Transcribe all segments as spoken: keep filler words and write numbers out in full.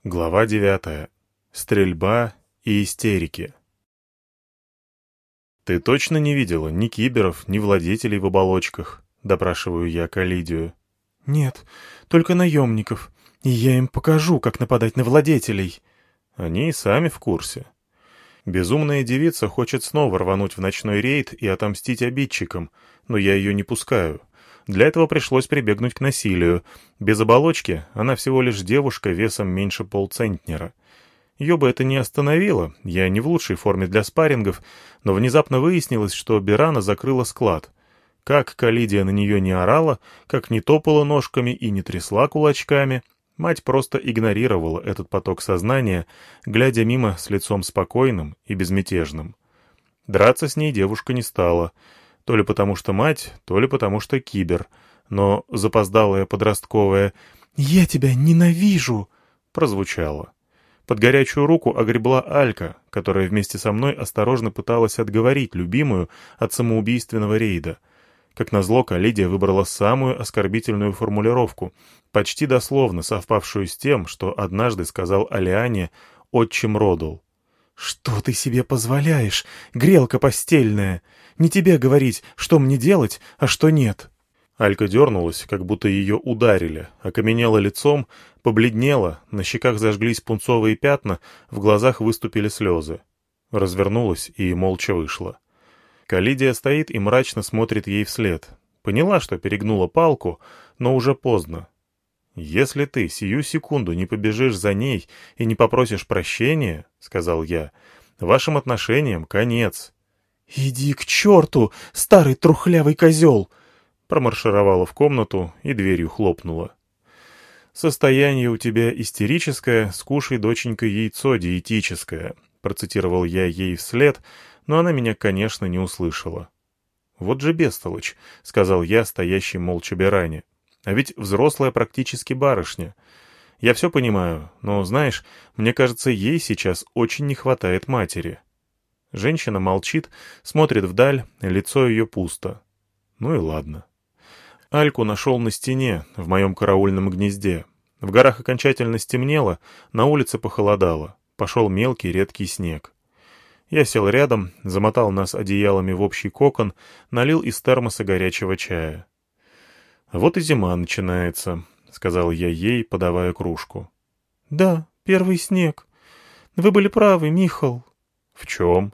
Глава девятая. Стрельба и истерики. «Ты точно не видела ни киберов, ни владетелей в оболочках?» — допрашиваю я Калидию. «Нет, только наемников. И я им покажу, как нападать на владетелей». Они и сами в курсе. Безумная девица хочет снова рвануть в ночной рейд и отомстить обидчикам, но я ее не пускаю. Для этого пришлось прибегнуть к насилию. Без оболочки она всего лишь девушка весом меньше полцентнера. Ее бы это не остановило, я не в лучшей форме для спаррингов, но внезапно выяснилось, что Берана закрыла склад. Как Калидия на нее не орала, как не топала ножками и не трясла кулачками, мать просто игнорировала этот поток сознания, глядя мимо с лицом спокойным и безмятежным. Драться с ней девушка не стала, то ли потому что мать, то ли потому что кибер, но запоздалая подростковая «Я тебя ненавижу!» прозвучало. Под горячую руку огребла Алька, которая вместе со мной осторожно пыталась отговорить любимую от самоубийственного рейда. Как назло, Калидия выбрала самую оскорбительную формулировку, почти дословно совпавшую с тем, что однажды сказал Алиане отчим Родул. «Что ты себе позволяешь, грелка постельная? Не тебе говорить, что мне делать, а что нет». Алька дернулась, как будто ее ударили, окаменела лицом, побледнела, на щеках зажглись пунцовые пятна, в глазах выступили слезы. Развернулась и молча вышла. Калидия стоит и мрачно смотрит ей вслед. Поняла, что перегнула палку, но уже поздно. «Если ты сию секунду не побежишь за ней и не попросишь прощения, — сказал я, — вашим отношениям конец». «Иди к черту, старый трухлявый козел!» Промаршировала в комнату и дверью хлопнула. «Состояние у тебя истерическое, скушай, доченька, яйцо диетическое», — процитировал я ей вслед, но она меня, конечно, не услышала. «Вот же бестолочь», — сказал я, стоящий молча Беране. «А ведь взрослая практически барышня. Я все понимаю, но, знаешь, мне кажется, ей сейчас очень не хватает матери». Женщина молчит, смотрит вдаль, лицо ее пусто. Ну и ладно. Альку нашел на стене, в моем караульном гнезде. В горах окончательно стемнело, на улице похолодало. Пошел мелкий редкий снег. Я сел рядом, замотал нас одеялами в общий кокон, налил из термоса горячего чая. «Вот и зима начинается», — сказал я ей, подавая кружку. «Да, первый снег. Вы были правы, Михал». «В чем?»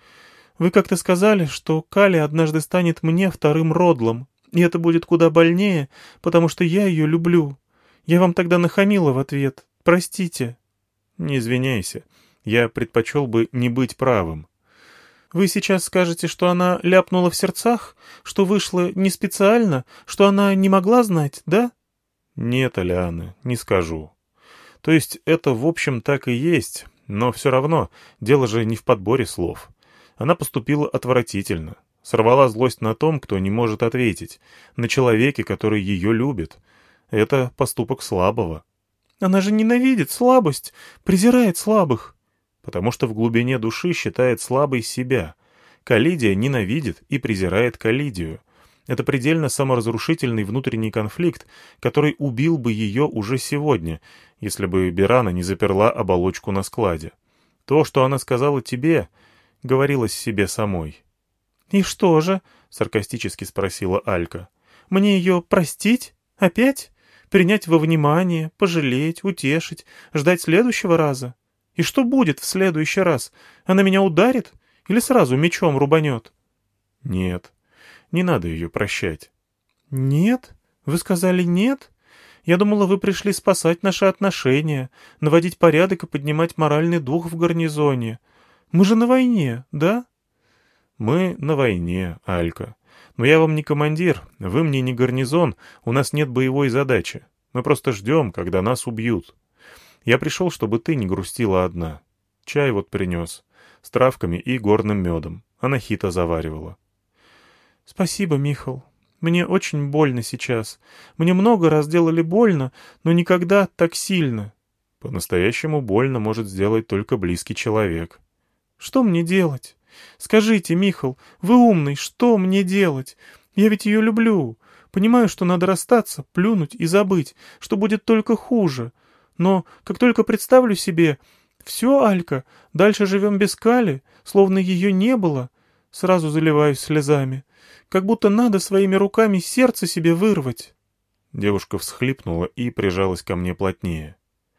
«Вы как-то сказали, что Кали однажды станет мне вторым Родлом, и это будет куда больнее, потому что я ее люблю. Я вам тогда нахамила в ответ. Простите». «Не извиняйся. Я предпочел бы не быть правым». «Вы сейчас скажете, что она ляпнула в сердцах, что вышла не специально, что она не могла знать, да?» «Нет, Алиана, не скажу. То есть это в общем так и есть, но все равно дело же не в подборе слов. Она поступила отвратительно, сорвала злость на том, кто не может ответить, на человеке, который ее любит. Это поступок слабого». «Она же ненавидит слабость, презирает слабых». «Потому что в глубине души считает слабой себя. Калидия ненавидит и презирает Калидию. Это предельно саморазрушительный внутренний конфликт, который убил бы ее уже сегодня, если бы Берана не заперла оболочку на складе. То, что она сказала тебе, говорилось себе самой». «И что же?» — саркастически спросила Алька. «Мне ее простить? Опять? Принять во внимание, пожалеть, утешить, ждать следующего раза? И что будет в следующий раз? Она меня ударит или сразу мечом рубанет?» «Нет, не надо ее прощать». «Нет? Вы сказали нет? Я думала, вы пришли спасать наши отношения, наводить порядок и поднимать моральный дух в гарнизоне. Мы же на войне, да?» «Мы на войне, Алька. Но я вам не командир, вы мне не гарнизон, у нас нет боевой задачи. Мы просто ждем, когда нас убьют. Я пришел, чтобы ты не грустила одна. Чай вот принес, с травками и горным медом. Она хито заваривала». «Спасибо, Михал. Мне очень больно сейчас. Мне много раз делали больно, но никогда так сильно». «По-настоящему больно может сделать только близкий человек». «Что мне делать? Скажите, Михал, вы умный, что мне делать? Я ведь ее люблю. Понимаю, что надо расстаться, плюнуть и забыть, что будет только хуже. Но как только представлю себе... Все, Алька, дальше живем без Кали, словно ее не было. Сразу заливаюсь слезами. Как будто надо своими руками сердце себе вырвать». Девушка всхлипнула и прижалась ко мне плотнее.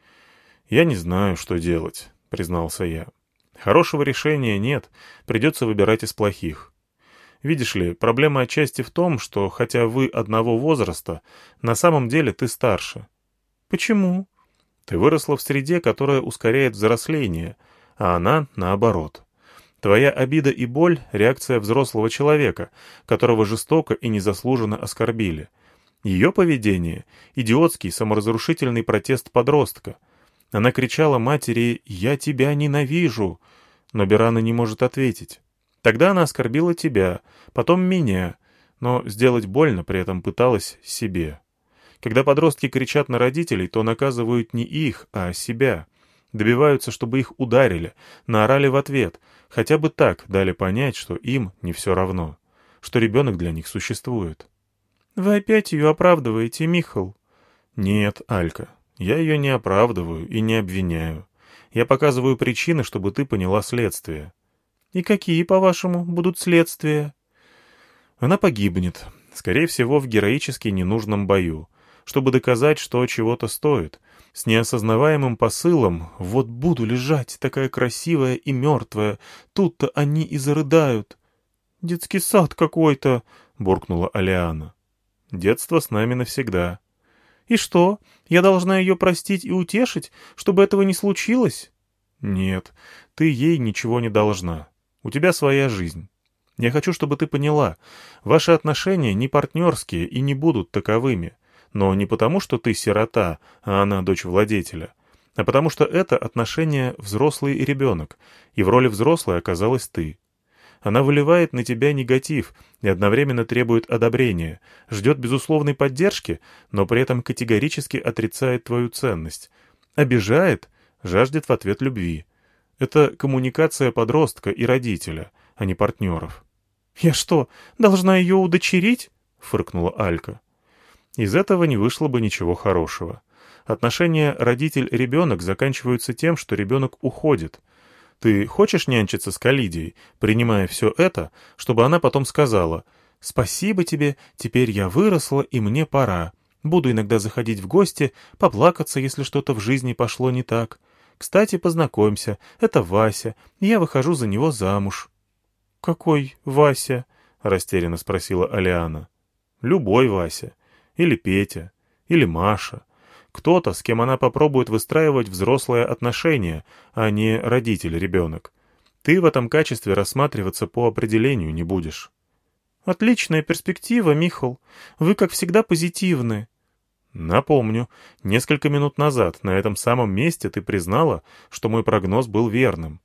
«Я не знаю, что делать», — признался я. «Хорошего решения нет, придется выбирать из плохих. Видишь ли, проблема отчасти в том, что, хотя вы одного возраста, на самом деле ты старше». «Почему?» «Ты выросла в среде, которая ускоряет взросление, а она наоборот. Твоя обида и боль — реакция взрослого человека, которого жестоко и незаслуженно оскорбили. Ее поведение — идиотский саморазрушительный протест подростка. Она кричала матери «Я тебя ненавижу», но Берана не может ответить. Тогда она оскорбила тебя, потом меня, но сделать больно при этом пыталась себе. Когда подростки кричат на родителей, то наказывают не их, а себя. Добиваются, чтобы их ударили, наорали в ответ, хотя бы так дали понять, что им не все равно, что ребенок для них существует. «Вы опять ее оправдываете, Михал?» «Нет, Алька, я ее не оправдываю и не обвиняю. Я показываю причины, чтобы ты поняла следствие». «И какие, по-вашему, будут следствия?» «Она погибнет, скорее всего, в героически ненужном бою, чтобы доказать, что чего-то стоит, с неосознаваемым посылом «вот буду лежать, такая красивая и мертвая, тут-то они и зарыдают». «Детский сад какой-то», — буркнула Алиана. «Детство с нами навсегда». «И что, я должна ее простить и утешить, чтобы этого не случилось?» «Нет, ты ей ничего не должна. У тебя своя жизнь. Я хочу, чтобы ты поняла, ваши отношения не партнерские и не будут таковыми. Но не потому, что ты сирота, а она дочь владетеля, а потому что это отношение взрослый и ребенок, и в роли взрослой оказалась ты. Она выливает на тебя негатив и одновременно требует одобрения, ждет безусловной поддержки, но при этом категорически отрицает твою ценность. Обижает, жаждет в ответ любви. Это коммуникация подростка и родителя, а не партнеров. «Я что, должна ее удочерить?» — фыркнула Алька. Из этого не вышло бы ничего хорошего. Отношения родитель-ребенок заканчиваются тем, что ребенок уходит. Ты хочешь нянчиться с Калидией, принимая все это, чтобы она потом сказала «Спасибо тебе, теперь я выросла и мне пора. Буду иногда заходить в гости, поплакаться, если что-то в жизни пошло не так. Кстати, познакомься, это Вася, я выхожу за него замуж». «Какой Вася?» — растерянно спросила Алиана. «Любой Вася. Или Петя. Или Маша. Кто-то, с кем она попробует выстраивать взрослые отношения, а не родитель-ребенок. Ты в этом качестве рассматриваться по определению не будешь». «Отличная перспектива, Михал. Вы, как всегда, позитивны». «Напомню, несколько минут назад на этом самом месте ты признала, что мой прогноз был верным».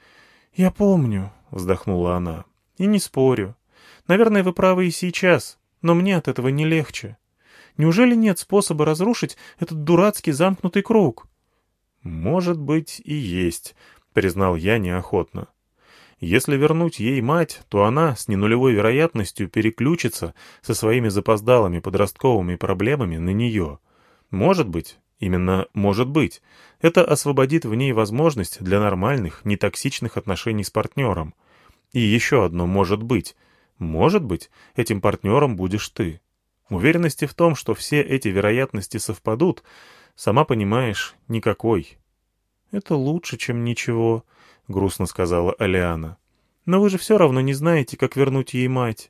«Я помню», — вздохнула она. «И не спорю. Наверное, вы правы и сейчас, но мне от этого не легче. Неужели нет способа разрушить этот дурацкий замкнутый круг?» «Может быть, и есть», — признал я неохотно. «Если вернуть ей мать, то она с ненулевой вероятностью переключится со своими запоздалыми подростковыми проблемами на нее. Может быть, именно может быть, это освободит в ней возможность для нормальных, нетоксичных отношений с партнером. И еще одно может быть. Может быть, этим партнером будешь ты. Уверенности в том, что все эти вероятности совпадут, сама понимаешь, никакой». «Это лучше, чем ничего», — грустно сказала Алиана. «Но вы же все равно не знаете, как вернуть ей мать».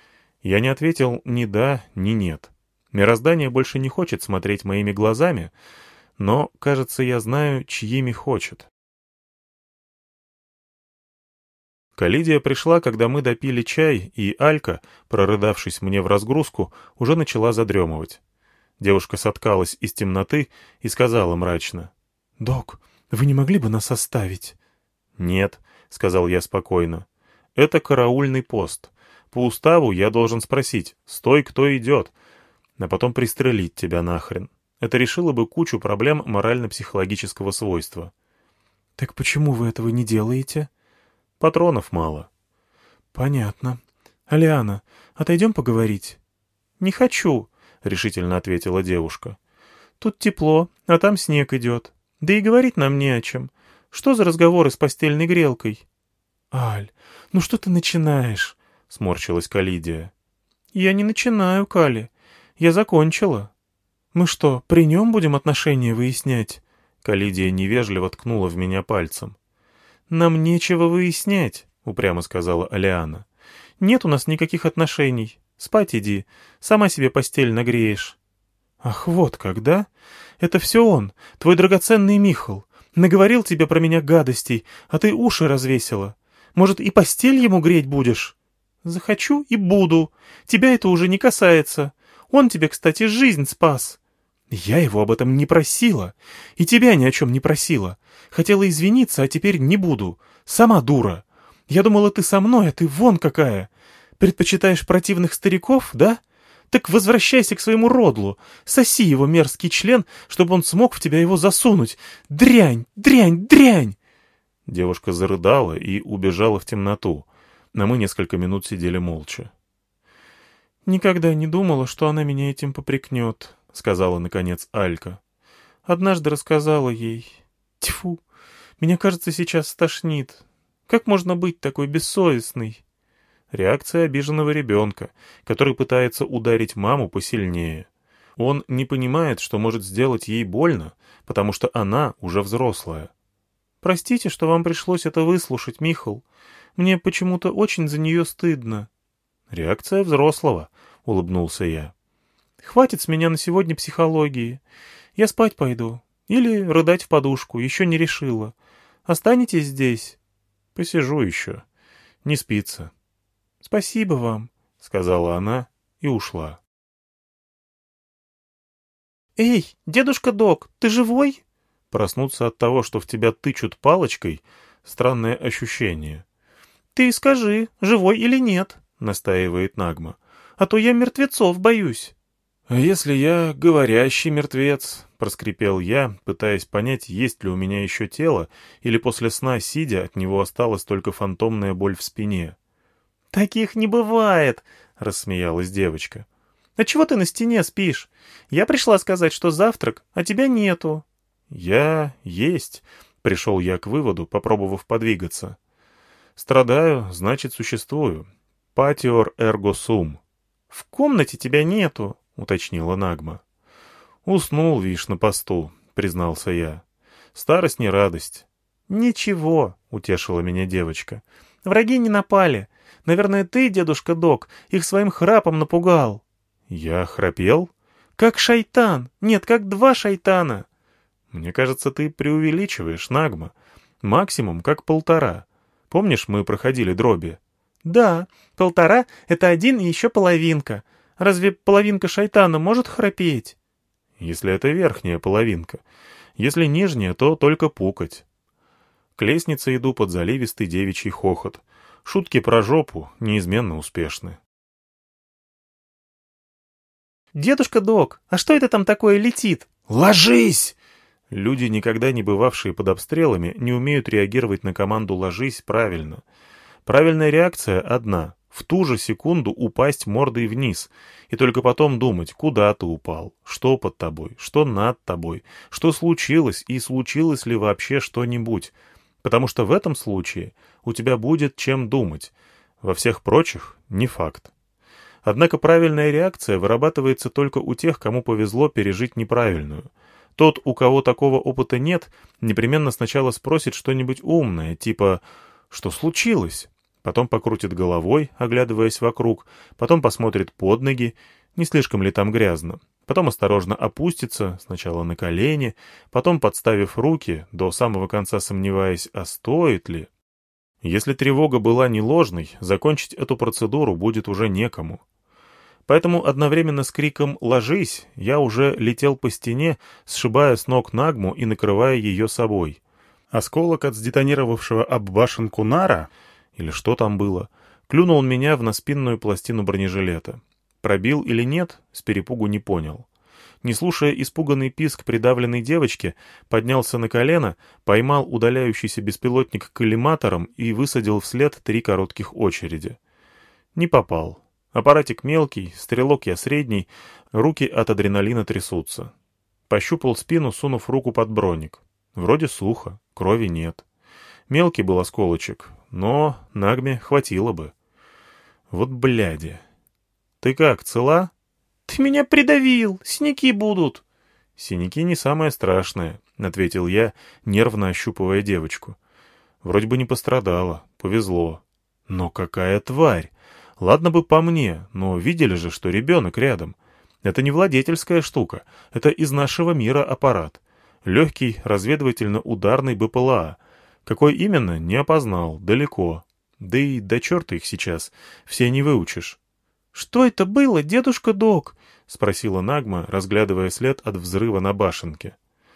Я не ответил ни да, ни нет. Мироздание больше не хочет смотреть моими глазами, но, кажется, я знаю, чьими хочет. Калидия пришла, когда мы допили чай, и Алька, прорыдавшись мне в разгрузку, уже начала задремывать. Девушка соткалась из темноты и сказала мрачно: «Док, вы не могли бы нас оставить?» «Нет», — сказал я спокойно. «Это караульный пост. По уставу я должен спросить: стой, кто идет, а потом пристрелить тебя нахрен. Это решило бы кучу проблем морально-психологического свойства». «Так почему вы этого не делаете?» «Патронов мало». «Понятно. Алиана, отойдем поговорить?» «Не хочу», — решительно ответила девушка. Тут тепло, а там снег идет. Да и говорить нам не о чем. Что за разговоры с постельной грелкой?» «Аль, ну что ты начинаешь?» — сморщилась Калидия. «Я не начинаю, Кали. Я закончила». «Мы что, при нем будем отношения выяснять?» Калидия невежливо ткнула в меня пальцем. «Нам нечего выяснять», — упрямо сказала Алиана. «Нет у нас никаких отношений. Спать иди. Сама себе постель нагреешь». «Ах, вот когда? Это все он, твой драгоценный Михал. Наговорил тебе про меня гадостей, а ты уши развесила. Может, и постель ему греть будешь?» «Захочу и буду. Тебя это уже не касается. Он тебе, кстати, жизнь спас». «Я его об этом не просила. И тебя ни о чем не просила. Хотела извиниться, а теперь не буду. Сама дура. Я думала, ты со мной, а ты вон какая. Предпочитаешь противных стариков, да? Так возвращайся к своему родлу. Соси его мерзкий член, чтобы он смог в тебя его засунуть. Дрянь, дрянь, дрянь!» Девушка зарыдала и убежала в темноту, а мы несколько минут сидели молча. «Никогда не думала, что она меня этим попрекнет», — сказала, наконец, Алька. «Однажды рассказала ей. Тьфу, меня, кажется, сейчас стошнит. Как можно быть такой бессовестной?» Реакция обиженного ребенка, который пытается ударить маму посильнее. Он не понимает, что может сделать ей больно, потому что она уже взрослая. «Простите, что вам пришлось это выслушать, Михал. Мне почему-то очень за нее стыдно». «Реакция взрослого», — улыбнулся я. «Хватит с меня на сегодня психологии. Я спать пойду. Или рыдать в подушку, еще не решила. Останетесь здесь?» «Посижу еще. Не спится». «Спасибо вам», — сказала она и ушла. «Эй, дедушка Док, ты живой?» Проснуться от того, что в тебя тычут палочкой — странное ощущение. «Ты скажи, живой или нет?» — настаивает Нагма. «А то я мертвецов боюсь». «А если я говорящий мертвец?» — проскрипел я, пытаясь понять, есть ли у меня еще тело, или после сна, сидя, от него осталась только фантомная боль в спине. «Таких не бывает!» — рассмеялась девочка. «А чего ты на стене спишь? Я пришла сказать, что завтрак, а тебя нету». «Я есть», — пришел я к выводу, попробовав подвигаться. «Страдаю, значит, существую. Патиор эрго сум». «В комнате тебя нету», — уточнила Нагма. «Уснул, видишь, на посту», — признался я. «Старость не радость». «Ничего», — утешила меня девочка. «Враги не напали. Наверное, ты, дедушка Док, их своим храпом напугал». «Я храпел?» «Как шайтан. Нет, как два шайтана». «Мне кажется, ты преувеличиваешь, Нагма. Максимум как полтора. Помнишь, мы проходили дроби?» «Да, полтора — это один и еще половинка. Разве половинка шайтана может храпеть?» «Если это верхняя половинка. Если нижняя, то только пукать». К лестнице иду под заливистый девичий хохот. Шутки про жопу неизменно успешны. «Дедушка Док, а что это там такое летит?» «Ложись!» Люди, никогда не бывавшие под обстрелами, не умеют реагировать на команду «ложись» правильно. Правильная реакция одна — в ту же секунду упасть мордой вниз, и только потом думать, куда ты упал, что под тобой, что над тобой, что случилось и случилось ли вообще что-нибудь, потому что в этом случае у тебя будет чем думать, во всех прочих — не факт. Однако правильная реакция вырабатывается только у тех, кому повезло пережить неправильную. Тот, у кого такого опыта нет, непременно сначала спросит что-нибудь умное, типа «что случилось?», потом покрутит головой, оглядываясь вокруг, потом посмотрит под ноги, не слишком ли там грязно, потом осторожно опустится, сначала на колени, потом подставив руки, до самого конца сомневаясь, а стоит ли. Если тревога была не ложной, закончить эту процедуру будет уже некому. Поэтому одновременно с криком «ложись» я уже летел по стене, сшибая с ног Нагму и накрывая ее собой. Осколок от сдетонировавшего об башенку нара, или что там было, клюнул меня в наспинную пластину бронежилета. Пробил или нет, с перепугу не понял. Не слушая испуганный писк придавленной девочки, поднялся на колено, поймал удаляющийся беспилотник коллиматором и высадил вслед три коротких очереди. Не попал. Аппаратик мелкий, стрелок я средний, руки от адреналина трясутся. Пощупал спину, сунув руку под броник. Вроде сухо, крови нет. Мелкий был осколочек, но Нагме хватило бы. Вот бляди. Ты как, цела? Ты меня придавил, синяки будут. Синяки не самое страшное, ответил я, нервно ощупывая девочку. Вроде бы не пострадала, повезло. Но какая тварь! Ладно бы по мне, но видели же, что ребенок рядом. Это не владетельская штука, это из нашего мира аппарат. Легкий разведывательно-ударный БПЛА. Какой именно, не опознал, далеко. Да и до черта их сейчас, все не выучишь. «Что это было, дедушка Док?» — спросила Нагма, разглядывая след от взрыва на башенке.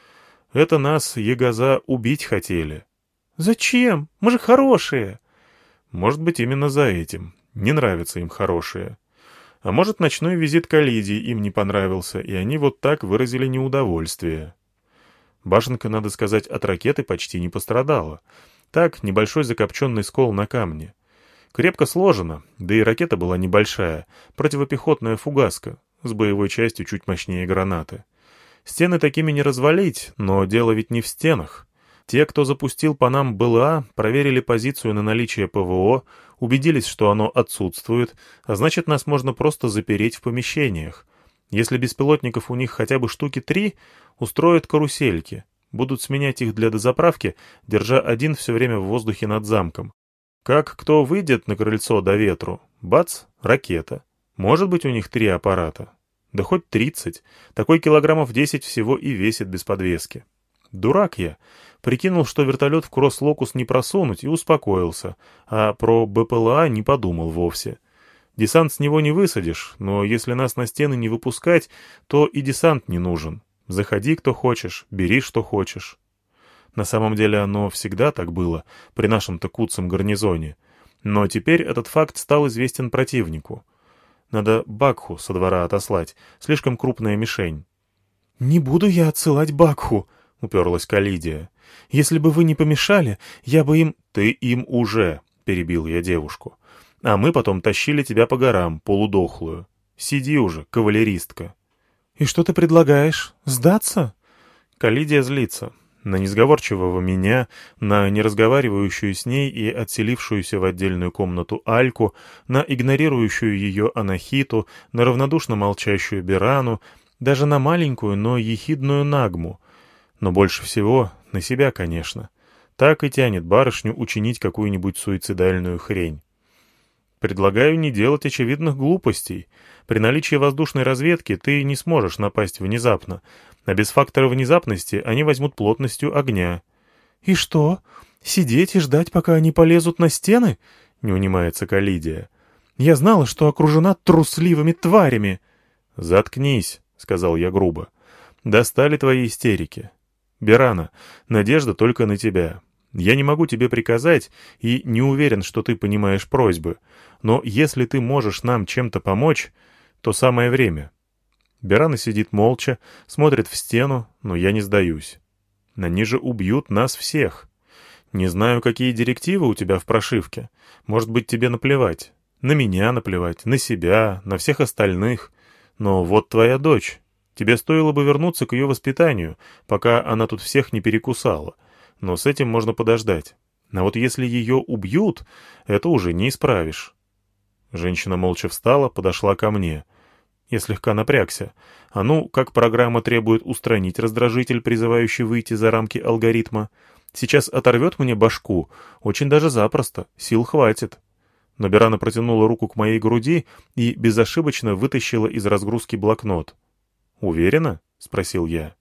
«Это нас, ягоза, убить хотели». «Зачем? Мы же хорошие». «Может быть, именно за этим. Не нравятся им хорошие. А может, ночной визит к Алидии им не понравился, и они вот так выразили неудовольствие». Башенка, надо сказать, от ракеты почти не пострадала. Так, небольшой закопченный скол на камне. Крепко сложено, да и ракета была небольшая, противопехотная фугаска, с боевой частью чуть мощнее гранаты. Стены такими не развалить, но дело ведь не в стенах. Те, кто запустил по нам БЛА, проверили позицию на наличие ПВО, убедились, что оно отсутствует, а значит, нас можно просто запереть в помещениях. Если беспилотников у них хотя бы штуки три, устроят карусельки, будут сменять их для дозаправки, держа один все время в воздухе над замком. Как кто выйдет на крыльцо до ветру, бац, ракета. Может быть, у них три аппарата. Да хоть тридцать. Такой килограммов десять всего и весит без подвески. Дурак я. Прикинул, что вертолет в кросс-локус не просунуть, и успокоился, а про БПЛА не подумал вовсе. Десант с него не высадишь, но если нас на стены не выпускать, то и десант не нужен. Заходи, кто хочешь, бери, что хочешь. На самом деле оно всегда так было, при нашем-то куцом гарнизоне. Но теперь этот факт стал известен противнику. Надо Бакху со двора отослать, слишком крупная мишень. «Не буду я отсылать Бакху», — уперлась Калидия. «Если бы вы не помешали, я бы им...» «Ты им уже», — перебил я девушку. «А мы потом тащили тебя по горам, полудохлую. Сиди уже, кавалеристка». «И что ты предлагаешь? Сдаться?» Калидия злится. На несговорчивого меня, на неразговаривающую с ней и отселившуюся в отдельную комнату Альку, на игнорирующую ее Анахиту, на равнодушно молчащую Берану, даже на маленькую, но ехидную Нагму. Но больше всего на себя, конечно. Так и тянет барышню учинить какую-нибудь суицидальную хрень. Предлагаю не делать очевидных глупостей. При наличии воздушной разведки ты не сможешь напасть внезапно, а без фактора внезапности они возьмут плотностью огня. «И что? Сидеть и ждать, пока они полезут на стены?» — не унимается Калидия. «Я знала, что окружена трусливыми тварями». «Заткнись», — сказал я грубо. «Достали твои истерики. Берана, надежда только на тебя. Я не могу тебе приказать и не уверен, что ты понимаешь просьбы, но если ты можешь нам чем-то помочь, то самое время». Берана сидит молча, смотрит в стену, но я не сдаюсь. Они же убьют нас всех. Не знаю, какие директивы у тебя в прошивке. Может быть, тебе наплевать. На меня наплевать, на себя, на всех остальных. Но вот твоя дочь. Тебе стоило бы вернуться к ее воспитанию, пока она тут всех не перекусала. Но с этим можно подождать. А вот если ее убьют, это уже не исправишь. Женщина молча встала, подошла ко мне. Я слегка напрягся. А ну, как программа требует устранить раздражитель, призывающий выйти за рамки алгоритма. Сейчас оторвет мне башку. Очень даже запросто. Сил хватит. Но Берана протянула руку к моей груди и безошибочно вытащила из разгрузки блокнот. «Уверена?» — спросил я.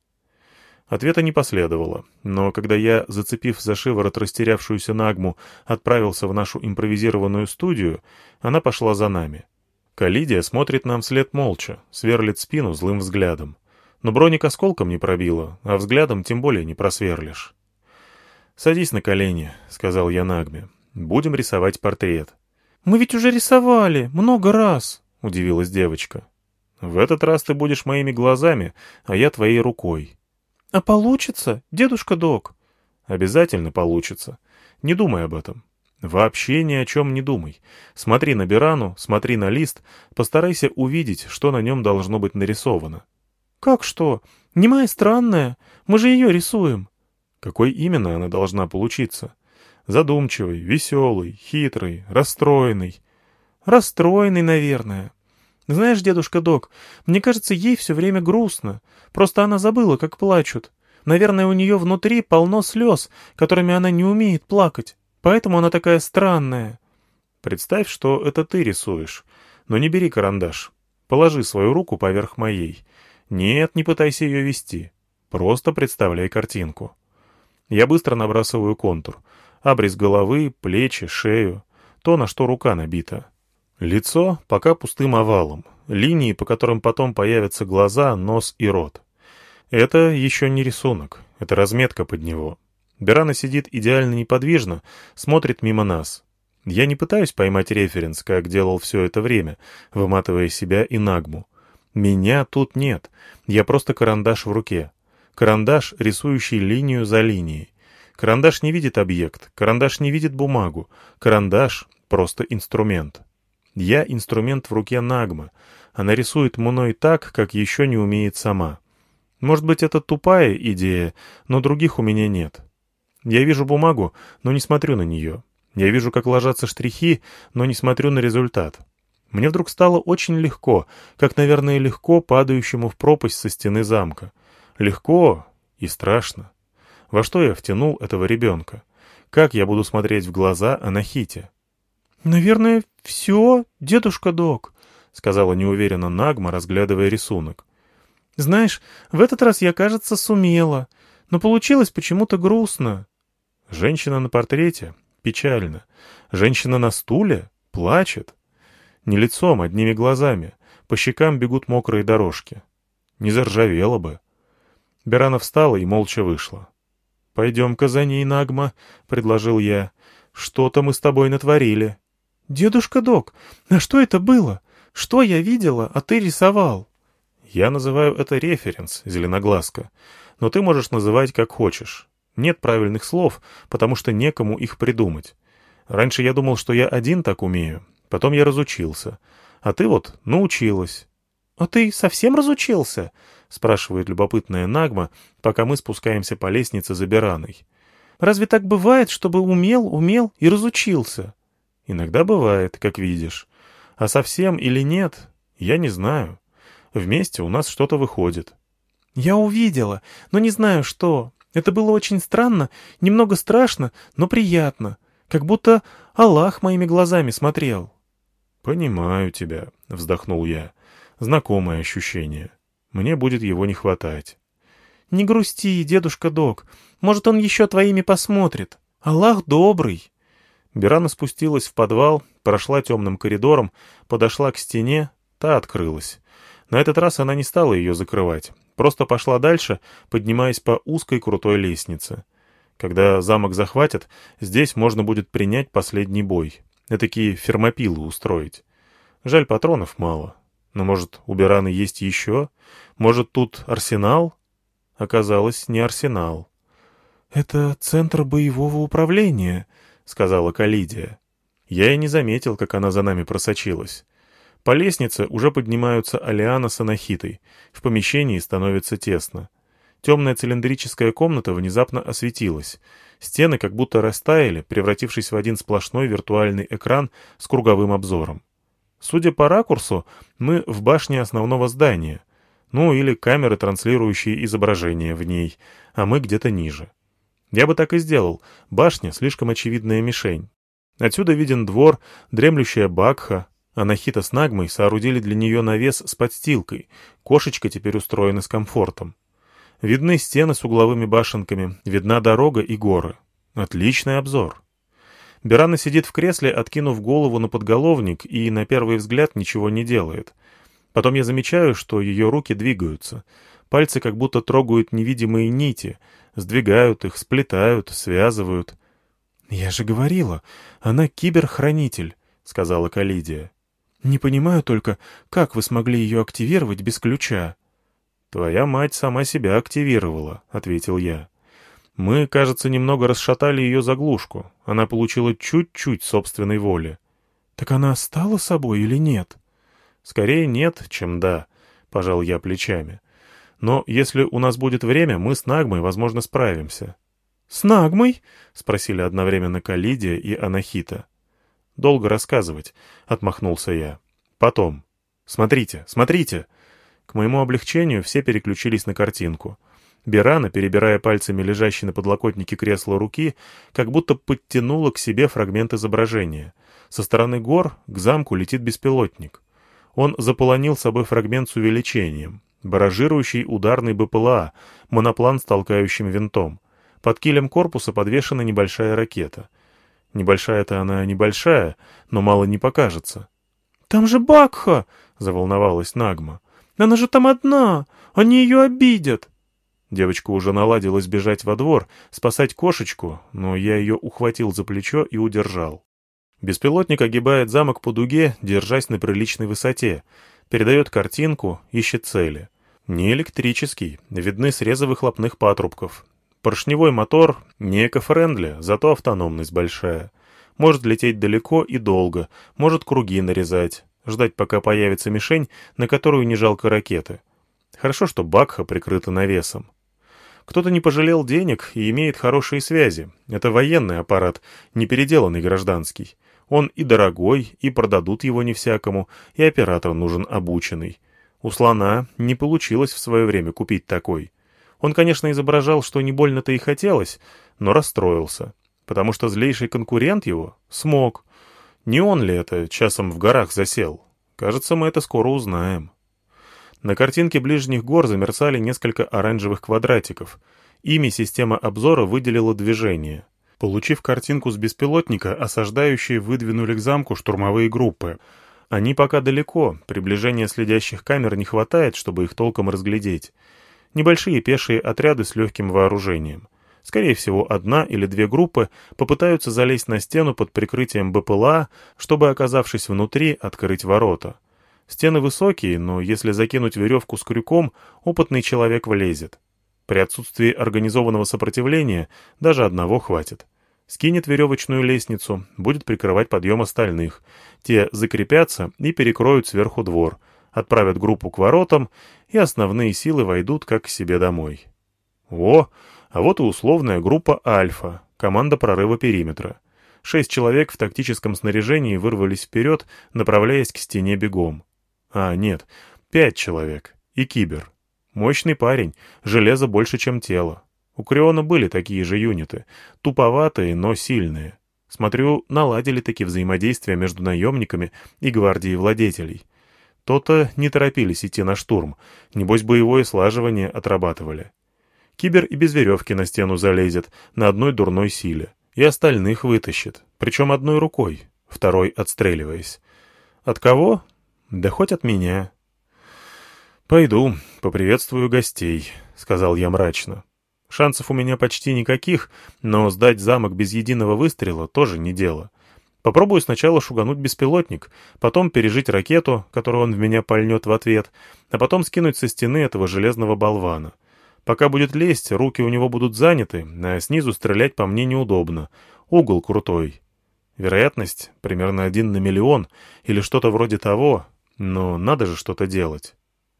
Ответа не последовало, но когда я, зацепив за шиворот растерявшуюся Нагму, отправился в нашу импровизированную студию, она пошла за нами. Калидия смотрит нам вслед молча, сверлит спину злым взглядом. Но броник осколком не пробила, а взглядом тем более не просверлишь. «Садись на колени», — сказал я Нагме. «Будем рисовать портрет». «Мы ведь уже рисовали, много раз», — удивилась девочка. «В этот раз ты будешь моими глазами, а я твоей рукой». «А получится, дедушка Док?» «Обязательно получится. Не думай об этом. Вообще ни о чем не думай. Смотри на Берану, смотри на лист, постарайся увидеть, что на нем должно быть нарисовано». «Как что? Немая странная. Мы же ее рисуем». «Какой именно она должна получиться? Задумчивый, веселый, хитрый, расстроенный?» «Расстроенный, наверное. Знаешь, дедушка Док, мне кажется, ей все время грустно. Просто она забыла, как плачут. Наверное, у нее внутри полно слез, которыми она не умеет плакать. Поэтому она такая странная». «Представь, что это ты рисуешь. Но не бери карандаш. Положи свою руку поверх моей. Нет, не пытайся ее вести. Просто представляй картинку». Я быстро набрасываю контур. Обрез головы, плечи, шею. То, на что рука набита. Лицо пока пустым овалом. Линии, по которым потом появятся глаза, нос и рот. Это еще не рисунок. Это разметка под него. Берана сидит идеально неподвижно, смотрит мимо нас. Я не пытаюсь поймать референс, как делал все это время, выматывая себя и Нагму. Меня тут нет. Я просто карандаш в руке. Карандаш, рисующий линию за линией. Карандаш не видит объект, карандаш не видит бумагу. Карандаш — просто инструмент. Я инструмент в руке Нагмы. Она рисует мной так, как еще не умеет сама. Может быть, это тупая идея, но других у меня нет. Я вижу бумагу, но не смотрю на нее. Я вижу, как ложатся штрихи, но не смотрю на результат. Мне вдруг стало очень легко, как, наверное, легко падающему в пропасть со стены замка. Легко и страшно. Во что я втянул этого ребенка? Как я буду смотреть в глаза Анахите? «Наверное, все, дедушка Док», — сказала неуверенно Нагма, разглядывая рисунок. «Знаешь, в этот раз я, кажется, сумела, но получилось почему-то грустно». Женщина на портрете — печально. Женщина на стуле — плачет. Не лицом, одними глазами. По щекам бегут мокрые дорожки. Не заржавела бы. Берана встала и молча вышла. «Пойдем-ка за ней, Нагма», — предложил я. «Что-то мы с тобой натворили». «Дедушка Док, а что это было? Что я видела, а ты рисовал?» «Я называю это референс, зеленоглазка. Но ты можешь называть как хочешь. Нет правильных слов, потому что некому их придумать. Раньше я думал, что я один так умею. Потом я разучился. А ты вот научилась». «А ты совсем разучился?» — спрашивает любопытная Нагма, пока мы спускаемся по лестнице за Бераной. «Разве так бывает, чтобы умел, умел и разучился?» «Иногда бывает, как видишь. А совсем или нет, я не знаю. Вместе у нас что-то выходит». «Я увидела, но не знаю что. Это было очень странно, немного страшно, но приятно. Как будто Аллах моими глазами смотрел». «Понимаю тебя», — вздохнул я. «Знакомое ощущение. Мне будет его не хватать». «Не грусти, дедушка Док. Может, он еще твоими посмотрит. Аллах добрый». Берана спустилась в подвал, прошла темным коридором, подошла к стене, та открылась. На этот раз она не стала ее закрывать, просто пошла дальше, поднимаясь по узкой крутой лестнице. Когда замок захватят, здесь можно будет принять последний бой. Этакие фермопилы устроить. Жаль, патронов мало. Но, может, у Бераны есть еще? Может, тут арсенал? Оказалось, не арсенал. «Это центр боевого управления», — сказала Калидия. Я и не заметил, как она за нами просочилась. По лестнице уже поднимаются Алиана с Анахитой. В помещении становится тесно. Темная цилиндрическая комната внезапно осветилась. Стены как будто растаяли, превратившись в один сплошной виртуальный экран с круговым обзором. Судя по ракурсу, мы в башне основного здания. Ну, или камеры, транслирующие изображение в ней, а мы где-то ниже. Я бы так и сделал. Башня — слишком очевидная мишень. Отсюда виден двор, дремлющая Бакха. Анахита с Нагмой соорудили для нее навес с подстилкой. Кошечка теперь устроена с комфортом. Видны стены с угловыми башенками, видна дорога и горы. Отличный обзор. Берана сидит в кресле, откинув голову на подголовник, и на первый взгляд ничего не делает. Потом я замечаю, что ее руки двигаются. Пальцы как будто трогают невидимые нити, сдвигают их, сплетают, связывают. «Я же говорила, она киберхранитель», — сказала Калидия. «Не понимаю только, как вы смогли ее активировать без ключа?» «Твоя мать сама себя активировала», — ответил я. «Мы, кажется, немного расшатали ее заглушку. Она получила чуть-чуть собственной воли». «Так она стала собой или нет?» «Скорее нет, чем да», — пожал я плечами. Но если у нас будет время, мы с Нагмой, возможно, справимся». «С Нагмой?» — спросили одновременно Калидия и Анахита. «Долго рассказывать», — отмахнулся я. «Потом. Смотрите, смотрите!» К моему облегчению все переключились на картинку. Бирана, перебирая пальцами лежащей на подлокотнике кресла руки, как будто подтянула к себе фрагмент изображения. Со стороны гор к замку летит беспилотник. Он заполонил собой фрагмент с увеличением. Баражирующий ударный БПЛА, моноплан с толкающим винтом. Под килем корпуса подвешена небольшая ракета. Небольшая-то она небольшая, но мало не покажется. «Там же Бакха!» — заволновалась Нагма. «Она же там одна! Они ее обидят!» Девочка уже наладилась бежать во двор, спасать кошечку, но я ее ухватил за плечо и удержал. Беспилотник огибает замок по дуге, держась на приличной высоте, передает картинку, ищет цели. Не электрический, видны срезы выхлопных патрубков. Поршневой мотор не эко-френдли, зато автономность большая. Может лететь далеко и долго, может круги нарезать, ждать, пока появится мишень, на которую не жалко ракеты. Хорошо, что Бакха прикрыта навесом. Кто-то не пожалел денег и имеет хорошие связи. Это военный аппарат, не переделанный гражданский. Он и дорогой, и продадут его не всякому, и оператор нужен обученный. У слона не получилось в свое время купить такой. Он, конечно, изображал, что не больно-то и хотелось, но расстроился, потому что злейший конкурент его смог. Не он ли это часом в горах засел? Кажется, мы это скоро узнаем. На картинке ближних гор замерцали несколько оранжевых квадратиков. Ими система обзора выделила движение. Получив картинку с беспилотника, осаждающие выдвинули к замку штурмовые группы. Они пока далеко, приближения следящих камер не хватает, чтобы их толком разглядеть. Небольшие пешие отряды с легким вооружением. Скорее всего, одна или две группы попытаются залезть на стену под прикрытием БПЛА, чтобы, оказавшись внутри, открыть ворота. Стены высокие, но если закинуть веревку с крюком, опытный человек влезет. При отсутствии организованного сопротивления даже одного хватит. Скинет веревочную лестницу, будет прикрывать подъем остальных. Те закрепятся и перекроют сверху двор, отправят группу к воротам, и основные силы войдут как к себе домой. О, а вот и условная группа «Альфа», команда прорыва периметра. Шесть человек в тактическом снаряжении вырвались вперед, направляясь к стене бегом. А, нет, пять человек. И Кибер. Мощный парень, железо больше, чем тело. У Криона были такие же юниты. Туповатые, но сильные. Смотрю, наладили такие взаимодействия между наемниками и гвардией владетелей. То-то не торопились идти на штурм. Небось, боевое слаживание отрабатывали. Кибер и без веревки на стену залезет, на одной дурной силе. И остальных вытащит. Причем одной рукой, второй отстреливаясь. От кого? Да хоть от меня. «Пойду, поприветствую гостей», — сказал я мрачно. «Шансов у меня почти никаких, но сдать замок без единого выстрела тоже не дело. Попробую сначала шугануть беспилотник, потом пережить ракету, которую он в меня пальнет в ответ, а потом скинуть со стены этого железного болвана. Пока будет лезть, руки у него будут заняты, а снизу стрелять по мне неудобно. Угол крутой. Вероятность примерно один на миллион или что-то вроде того, но надо же что-то делать».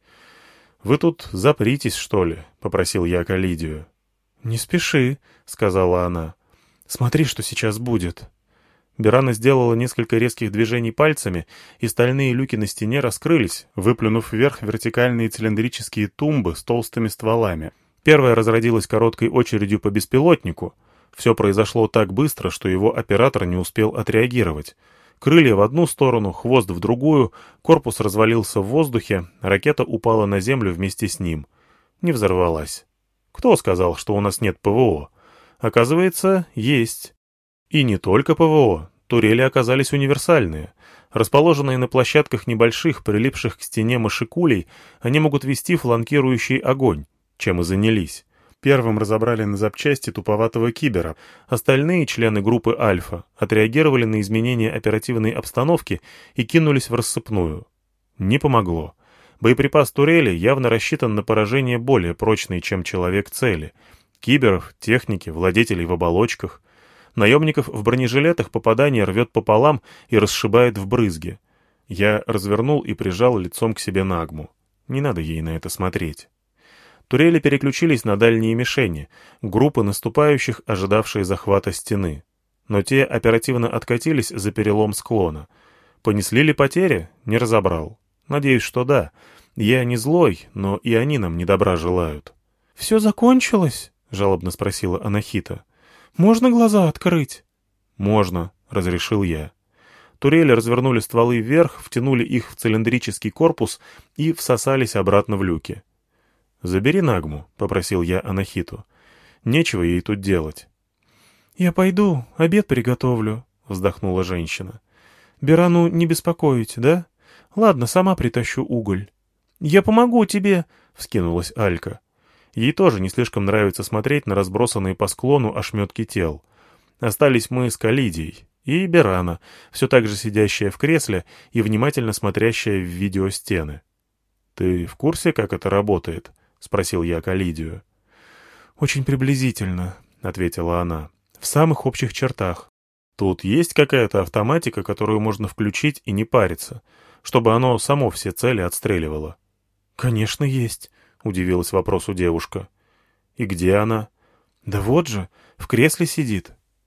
«Вы тут запритесь, что ли?» — попросил я Калидию. «Не спеши», — сказала она. «Смотри, что сейчас будет». Бирана сделала несколько резких движений пальцами, и стальные люки на стене раскрылись, выплюнув вверх вертикальные цилиндрические тумбы с толстыми стволами. Первая разродилась короткой очередью по беспилотнику. Все произошло так быстро, что его оператор не успел отреагировать. Крылья в одну сторону, хвост в другую, корпус развалился в воздухе, ракета упала на землю вместе с ним. Не взорвалась. Кто сказал, что у нас нет ПВО? Оказывается, есть. И не только ПВО. Турели оказались универсальные. Расположенные на площадках небольших, прилипших к стене мышекулей, они могут вести фланкирующий огонь, чем и занялись. Первым разобрали на запчасти туповатого Кибера. Остальные члены группы «Альфа» отреагировали на изменения оперативной обстановки и кинулись в рассыпную. Не помогло. Боеприпас турели явно рассчитан на поражение более прочный, чем человек цели. Киберов, техники, владетелей в оболочках. Наемников в бронежилетах попадание рвет пополам и расшибает в брызги. Я развернул и прижал лицом к себе Нагму. Не надо ей на это смотреть. Турели переключились на дальние мишени, группы наступающих, ожидавшие захвата стены. Но те оперативно откатились за перелом склона. Понесли ли потери? Не разобрал. Надеюсь, что да. Я не злой, но и они нам не добра желают. «Все закончилось?» — жалобно спросила Анахита. «Можно глаза открыть?» «Можно», — разрешил я. Турели развернули стволы вверх, втянули их в цилиндрический корпус и всосались обратно в люки. «Забери Нагму», — попросил я Анахиту. «Нечего ей тут делать». «Я пойду, обед приготовлю», — вздохнула женщина. «Берану не беспокоить, да? Ладно, сама притащу уголь». «Я помогу тебе», — вскинулась Алька. Ей тоже не слишком нравится смотреть на разбросанные по склону ошметки тел. Остались мы с Калидией и Берана, все так же сидящая в кресле и внимательно смотрящая в видеостены. «Ты в курсе, как это работает?» — спросил я Калидию. «Очень приблизительно», — ответила она. «В самых общих чертах». «Тут есть какая-то автоматика, которую можно включить и не париться, чтобы оно само все цели отстреливало?» «Конечно, есть», — удивилась вопросу девушка. «И где она?» «Да вот же, в кресле сидит.